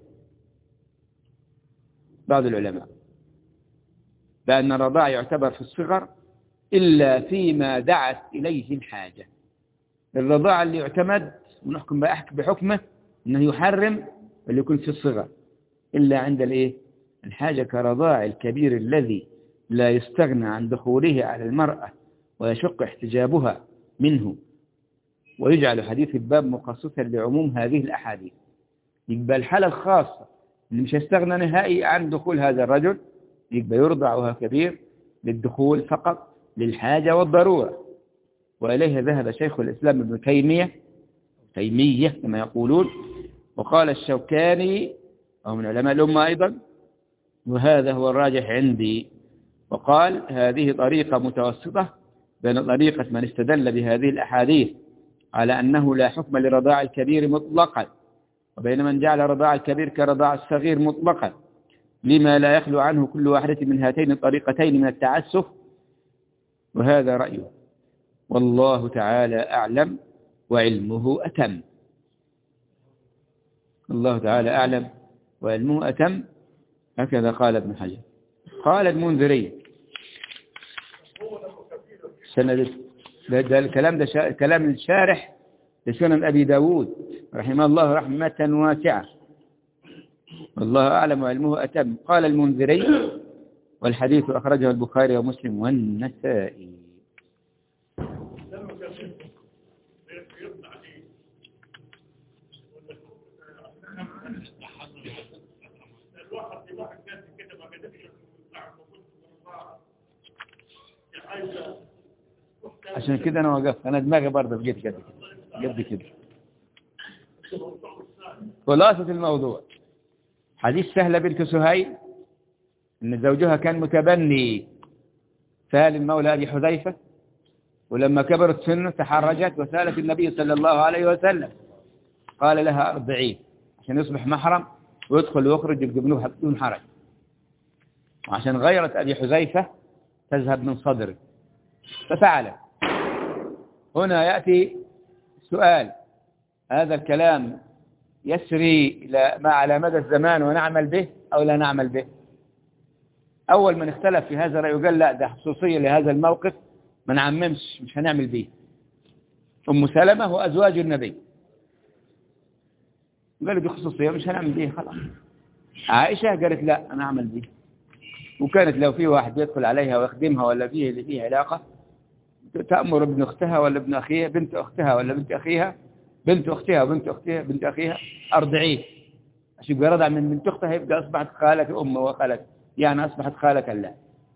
بعض العلماء بأن الرضاع يعتبر في الصغر إلا فيما دعت إليه الحاجة. الرضاع اللي يعتمد ونحكم بحكمه أنه يحرم اللي يكون في الصغر إلا عند الحاجة، كرضاع الكبير الذي لا يستغنى عن دخوله على المرأة ويشق احتجابها منه. ويجعل حديث الباب مخصصا لعموم هذه الأحاديث، يبقى الحالة الخاصة اللي مش يستغنى نهائي عن دخول هذا الرجل يبقى يرضع وهو كبير للدخول فقط للحاجة والضرورة. وإليه ذهب شيخ الإسلام ابن تيمية كما يقولون، وقال الشوكاني وهو من علماء الأمة أيضا، وهذا هو الراجح عندي. وقال هذه طريقة متوسطة بين طريقة من استدل بهذه الأحاديث على أنه لا حكم لرضاع الكبير مطلقا، وبين من جعل رضاع الكبير كرضاع الصغير مطلقا، لما لا يخلو عنه كل واحدة من هاتين الطريقتين من التعسف. وهذا رأيه، والله تعالى أعلم وعلمه أتم. الله تعالى أعلم وعلمه أتم، هكذا قال ابن حجر. قال المنذري ده الكلام ده كلام الشارح لسنن أبي داود رحمه الله رحمة واسعة، والله أعلم وعلمه أتم. قال المنذري والحديث أخرجه البخاري ومسلم والنسائي. عشان كده أنا وقفت، أنا دماغي برضه بقيت قد كده. خلاصة الموضوع حديث سهلة بنت سهيل إن زوجها كان متبني سالم مولى أبي حذيفة، ولما كبرت سنه تحرجت وسالت النبي صلى الله عليه وسلم قال لها ارضعيه عشان يصبح محرم ويدخل ويخرج الجبنوب بدون حرج، وعشان غيرت أبي حذيفة تذهب من صدره ففعل. هنا يأتي سؤال: هذا الكلام يسري ما على مدى الزمان ونعمل به أو لا نعمل به؟ أول من اختلف في هذا الرأي وقال لا ده خصوصية لهذا الموقف ما نعممش مش هنعمل به أم سلمة وأزواج النبي، قالوا دي خصوصية مش هنعمل به خلاص. عائشة قالت لا أنا أعمل به، وكانت لو في واحد يدخل عليها ويخدمها ولا فيه اللي فيه علاقة تأمر ابن أختها ولا ابن أخيها، بنت أختها ولا بنت أخيها، بنت أختها وبنت أختها بنت أخيها، أرضعيه عشان يبقى رضع من بنت أختها يبقى أصبحت خالة أمه وخالة، يعني أصبحت خالة له.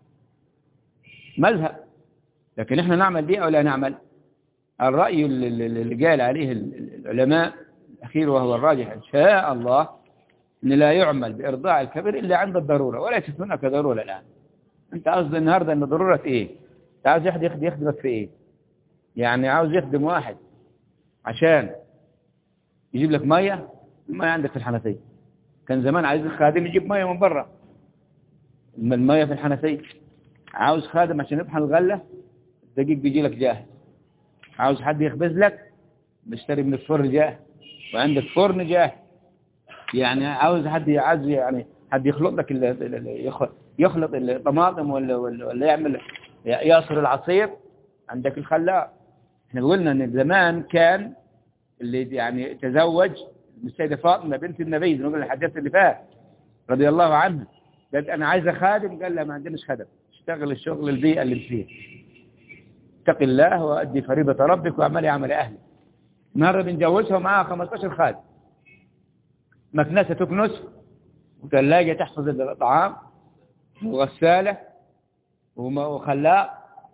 مذهب. لكن إحنا نعمل به أو لا نعمل؟ الرأي اللي قال عليه العلماء الأخير وهو الراجح إن شاء الله إن لا يعمل بإرضاع الكبير إلا عند الضرورة، وليست هناك ضرورة الآن. أنت قصد النهاردة أن ضرورة إيه؟ أنت عاوز يخدمك في إيه؟ يعني عاوز يخدم واحد عشان يجيب لك مية، المية عندك في الحنفية. كان زمان عايز الخادم يجيب مية من برا، المية في الحنفية. عاوز خادم عشان يطحن الغلة، الدقيق بيجي لك جاهز. عاوز حد يخبز لك، بيشتري من الفرن جاهز، وعندك فرن جاهز. يعني عاوز حد يعني حد يخلط لك يخلط الطماطم ولا يعمل يعصر العصير، عندك الخلاط. احنا قلنا ان زمان كان اللي يعني تزوج السيدة فاطمة بنت النبي، نقول الحديث اللي فات رضي الله عنها، قالت انا عايزه خادم، قال لها ما عندناش خادم، اشتغل الشغل البيئة اللي فيه، اتق الله وأدي فريضة ربك واعملي عمل أهلك. النهارده بنجوزها ومعاها 15 خادم، مكنسة تكنس، وثلاجة تحفظ الطعام، وغسالة وخلاق،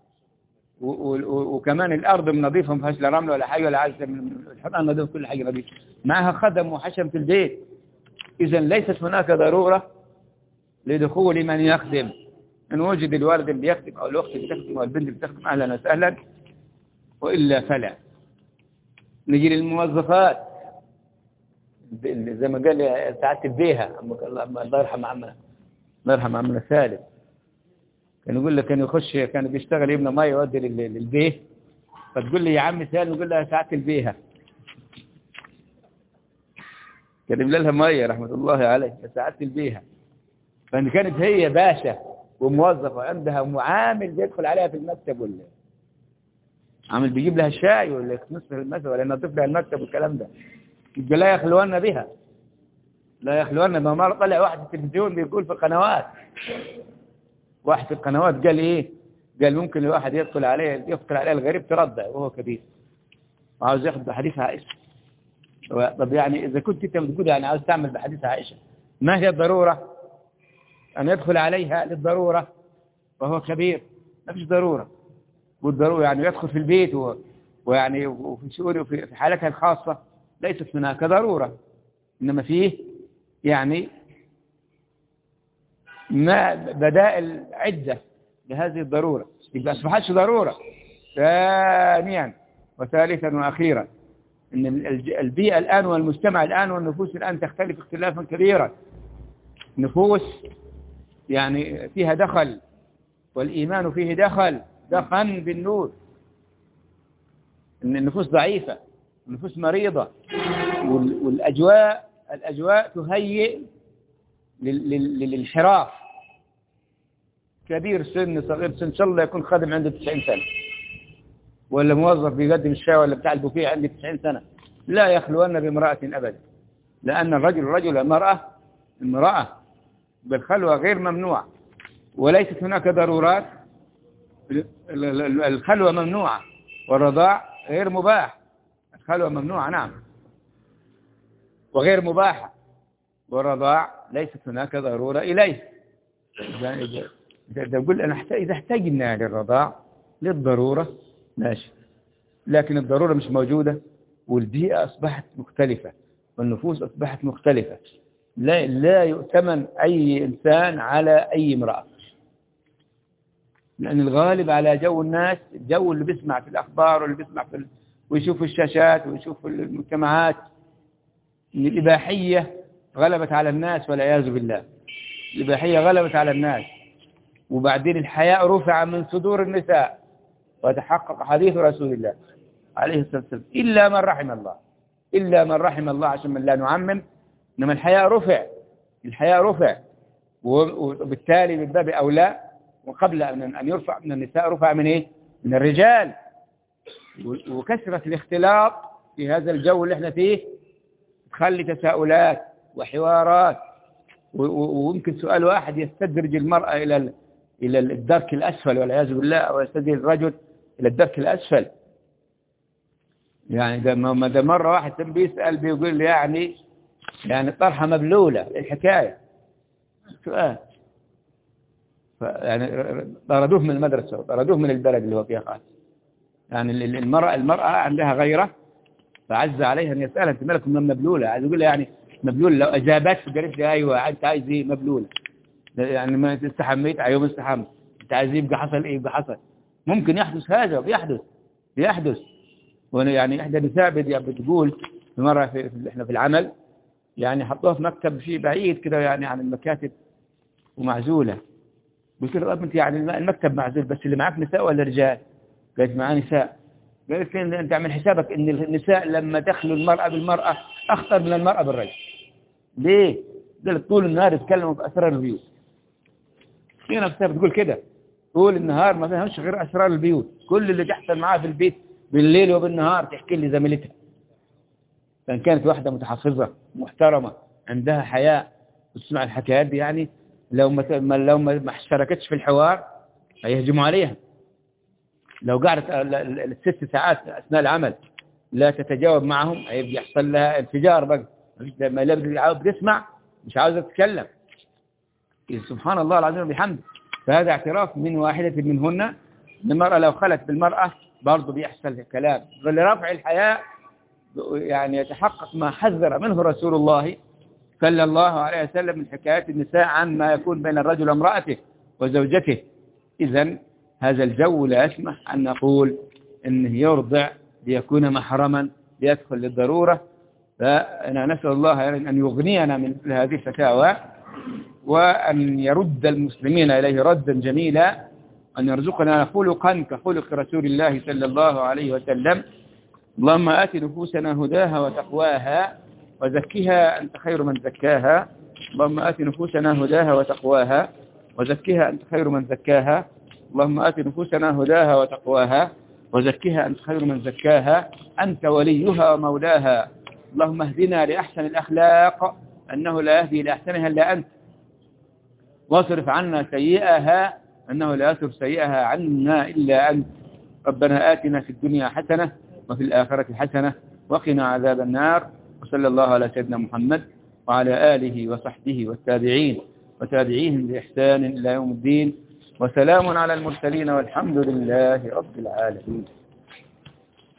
وكمان الأرض نظيفة ما فيهاش لا رمل ولا حاجة ولا عايزة الحمام نظيف، كل حاجة نظيفة، معها خدم وحشم في البيت. إذا ليست هناك ضرورة لدخول من يخدم. إن وجد الوالد اللي يخدم أو الأخت اللي تخدم أو البنت اللي تخدم أهلا وسهلا، وإلا فلا. نجي للموظفات زي ما قال سعادة البيها، الله يرحم عمنا، الله يرحم عمنا سالم، كان يقول لك كان يخش كان بيشتغل يبنى ميه يودي للبيه، فتقول لي يا عم سالم، يقول لها سعادة البيها، كان يملى لها ميه رحمة الله عليه سعادة البيها. فان كانت هي باشا وموظفة عندها معامل بيدخل عليها في المكتب، ولا عامل بيجيب لها الشاي ولا يكنس لها المكتب ولا ينظف لها المكتب والكلام ده، يبقى لا يخلون بها، لا يخلون. ما مرة طلع واحد في التلفزيون بيقول في القنوات، واحد في القنوات قال ايه؟ قال ممكن الواحد يدخل عليه الغريب ترضع وهو كبير وعاوز ياخذ بحديث عائشة. طب يعني اذا كنت انت بتقول يعني عاوز تعمل بحديث عائشة، ما هي الضرورة ان يدخل عليها للضرورة وهو كبير؟ ما فيش ضرورة. والضرورة يعني يدخل في البيت ويعني وفي شؤونه في حالتها الخاصة ليست هناك ضرورة، إنما فيه يعني ما بدائل عدة لهذه الضرورة، يبقى أصبحتش ضرورة. ثانيا وثالثا وأخيرا إن البيئة الآن والمجتمع الآن والنفوس الآن تختلف اختلافا كبيرا. نفوس يعني فيها دخل، والإيمان فيه دخن بالنور. إن النفوس ضعيفة، النفوس مريضة، والأجواء تهيئ للانحراف. كبير سن صغير سن، إن شاء الله يكون خادم عنده 90 سنة، ولا موظف بيقدم الشاي ولا بتاع البوفيه عنده 90 سنة، لا يخلون بامرأة أبدا، لأن الرجل رجل، المرأة بالخلوة غير ممنوع، وليست هناك ضرورات. الخلوة ممنوعة والرضاع غير مباح. الخلوة ممنوعة نعم وغير مباحة، والرضاع ليست هناك ضرورة إليه. إذا قلت أنا إذا احتاجنا للرضاع للضرورة ماشي، لكن الضرورة مش موجودة، والبيئة أصبحت مختلفة والنفوس أصبحت مختلفة. لا يؤتمن أي إنسان على أي امرأة، لأن الغالب على جو الناس، الجو اللي بيسمع في الأخبار واللي بيسمع ويشوف الشاشات ويشوف المجتمعات، إن الإباحية غلبت على الناس والعياذ بالله. الإباحية غلبت على الناس، وبعدين الحياء رفع من صدور النساء، وتحقق حديث رسول الله عليه الصلاة والسلام إلا من رحم الله، إلا من رحم الله، عشان من لا نعمم. إنما الحياء رفع، الحياء رفع، وبالتالي من باب أولى وقبل أن يرفع من النساء رفع من إيه؟ من الرجال. وكثرة الاختلاط في هذا الجو اللي احنا فيه تخلي تساؤلات وحوارات، ويمكن سؤال واحد يستدرج المرأة إلى الدرك الأسفل والعياذ بالله، أو يستدرج الرجل إلى الدرك الأسفل. يعني ده مرة واحد كان بيسأل بيقول لي يعني الطرحة مبلولة، الحكاية سؤال، يعني طردوه من المدرسة، طردوه من البلد اللي هو فيها خالص. يعني المرأة عندها غيرة، فعز عليها أن يسألها أنت مالك من مبلولة، عايز يقول لها يعني مبلولة. لو أجابت قالت لي أيوة أنت عايز إيه مبلولة، يعني ما استحميت أيوة ما استحمت، أنت عايز يبقى حصل إيه يبقى حصل. ممكن يحدث هذا وبيحدث. وأنا يعني إحدى النساء بتقول في مرة إحنا في العمل، يعني حطوها في مكتب شيء بعيد كده يعني عن المكاتب ومعزولة. قلت له أنت يعني المكتب معزول بس اللي معك نساء ولا رجال؟ قالت معاه نساء. قالت لي أنت عامل حسابك إن النساء لما تخلو المرأة بالمرأة أخطر من المرأة بالرجل. ليه؟ قالت طول النهار يتكلموا في أسرار البيوت. هي نفسها بتقول كده، طول النهار ما فيهمش غير أسرار البيوت، كل اللي تحصل معاها في البيت بالليل وبالنهار تحكي لي زميلتها. فإن كانت واحدة متحفظة محترمة عندها حياء تسمع الحكايات دي، يعني لو ما اشتركتش في الحوار هيهجموا عليها. لو قعدت الست ساعات أثناء العمل لا تتجاوب معهم هيبقى يحصل لها انفجار بقى، لما لا بتسمع مش عاوزة تتكلم. سبحان الله العظيم وبحمده. فهذا اعتراف من واحدة منهن ان المرأة لو خلت بالمرأة برضه بيحصل كلام. لرفع الحياء يعني يتحقق ما حذر منه رسول الله صلى الله عليه وسلم من حكايات النساء عن ما يكون بين الرجل وامرأته وزوجته. إذن هذا الجو لا يسمح أن نقول إنه يرضع ليكون محرما ليدخل للضرورة. فأنا نسأل الله أن يغنينا من هذه الفتاوى، وأن يرد المسلمين إليه ردا جميلا، أن يرزقنا خلقا كخلق رسول الله صلى الله عليه وسلم. اللهم آت نفوسنا هداها وتقواها وزكها أنت خير من زكاها. اللهم آت نفوسنا هداها وتقواها وزكها أنت خير من زكاها. اللهم آت نفوسنا هداها وتقواها وزكها أنت خير من زكاها، أنت وليها ومولاها. اللهم اهدنا لأحسن الأخلاق أنه لا يهدي لأحسنها إلا أنت، واصرف عنا سيئها أنه لا يصرف سيئها عنا إلا أنت. ربنا آتنا في الدنيا حسنة وفي الآخرة حسنة وقنا عذاب النار. وصلى الله على سيدنا محمد وعلى آله وصحبه والتابعين وتابعيهم بإحسان إلى يوم الدين. وسلام على المرسلين والحمد لله رب العالمين.